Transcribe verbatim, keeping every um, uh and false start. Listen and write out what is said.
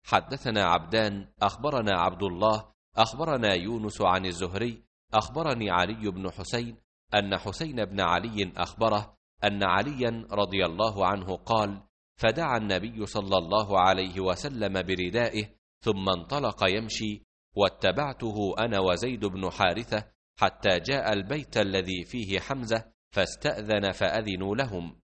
حدثنا عبدان أخبرنا عبد الله أخبرنا يونس عن الزهري أخبرني علي بن حسين أن حسين بن علي أخبره أن عليا رضي الله عنه قال: فدعا النبي صلى الله عليه وسلم بردائه ثم انطلق يمشي، واتبعته أنا وزيد بن حارثة حتى جاء البيت الذي فيه حمزة، فاستأذن فأذنوا لهم،